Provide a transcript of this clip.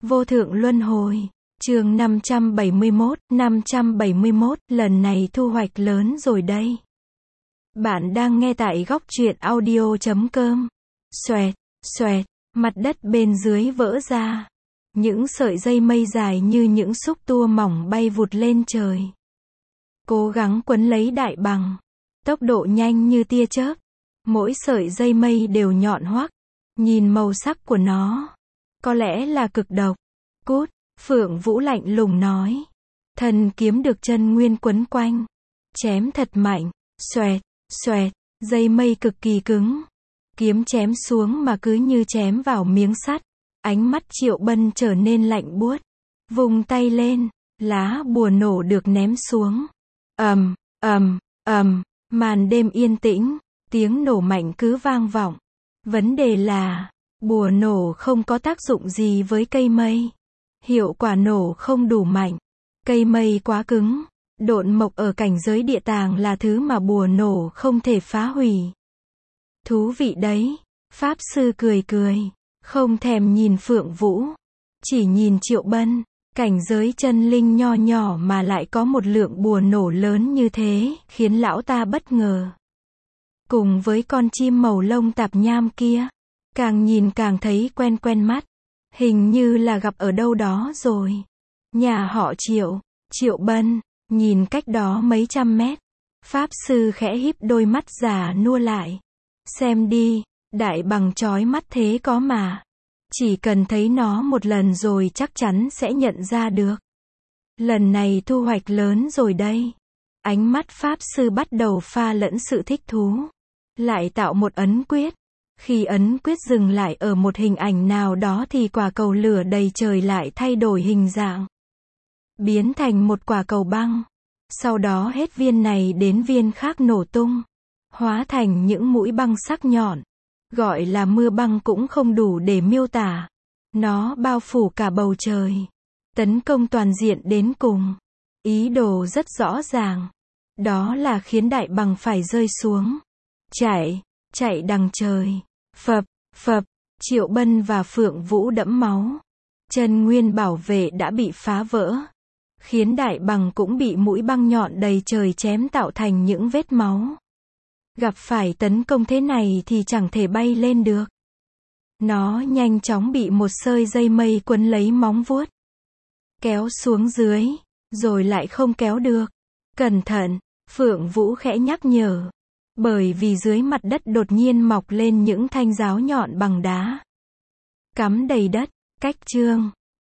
Vô thượng luân hồi. Chương 571, lần này thu hoạch lớn rồi đây. Bạn đang nghe tại góc truyện audio.com. Xoẹt, xoẹt, mặt đất bên dưới vỡ ra. Những sợi dây mây dài như những xúc tua mỏng bay vụt lên trời. Cố gắng quấn lấy đại bằng. Tốc độ nhanh như tia chớp. Mỗi sợi dây mây đều nhọn hoắt. Nhìn màu sắc của nó. Có lẽ là cực độc. Cút, Phượng Vũ lạnh lùng nói. Thần kiếm được chân nguyên quấn quanh. Chém thật mạnh. Xoẹt, xoẹt, dây mây cực kỳ cứng. Kiếm chém xuống mà cứ như chém vào miếng sắt. Ánh mắt Triệu Bân trở nên lạnh buốt. Vùng tay lên, lá bùa nổ được ném xuống. Ầm, ầm, ầm, màn đêm yên tĩnh, tiếng nổ mạnh cứ vang vọng. Vấn đề là, bùa nổ không có tác dụng gì với cây mây. Hiệu quả nổ không đủ mạnh. Cây mây quá cứng. Độn mộc ở cảnh giới địa tàng là thứ mà bùa nổ không thể phá hủy. Thú vị đấy. Pháp sư cười cười. Không thèm nhìn Phượng Vũ. Chỉ nhìn Triệu Bân. Cảnh giới chân linh nho nhỏ mà lại có một lượng bùa nổ lớn như thế, khiến lão ta bất ngờ. Cùng với con chim màu lông tạp nham kia. Càng nhìn càng thấy quen quen mắt. Hình như là gặp ở đâu đó rồi. Nhà họ Triệu, Triệu Bân, nhìn cách đó mấy trăm mét. Pháp sư khẽ híp đôi mắt già nua lại. Xem đi, đại bằng chói mắt thế có mà. Chỉ cần thấy nó một lần rồi chắc chắn sẽ nhận ra được. Lần này thu hoạch lớn rồi đây. Ánh mắt Pháp sư bắt đầu pha lẫn sự thích thú. Lại tạo một ấn quyết. Khi ấn quyết dừng lại ở một hình ảnh nào đó thì quả cầu lửa đầy trời lại thay đổi hình dạng. Biến thành một quả cầu băng. Sau đó hết viên này đến viên khác nổ tung. Hóa thành những mũi băng sắc nhọn. Gọi là mưa băng cũng không đủ để miêu tả. Nó bao phủ cả bầu trời. Tấn công toàn diện đến cùng. Ý đồ rất rõ ràng. Đó là khiến đại bằng phải rơi xuống. Chạy đằng trời. Phập, phập, Triệu Bân và Phượng Vũ đẫm máu. Chân nguyên bảo vệ đã bị phá vỡ. Khiến đại bằng cũng bị mũi băng nhọn đầy trời chém tạo thành những vết máu. Gặp phải tấn công thế này thì chẳng thể bay lên được. Nó nhanh chóng bị một sợi dây mây quấn lấy móng vuốt. Kéo xuống dưới, rồi lại không kéo được. Cẩn thận, Phượng Vũ khẽ nhắc nhở. Bởi vì dưới mặt đất đột nhiên mọc lên những thanh giáo nhọn bằng đá. Cắm đầy đất, cách chương.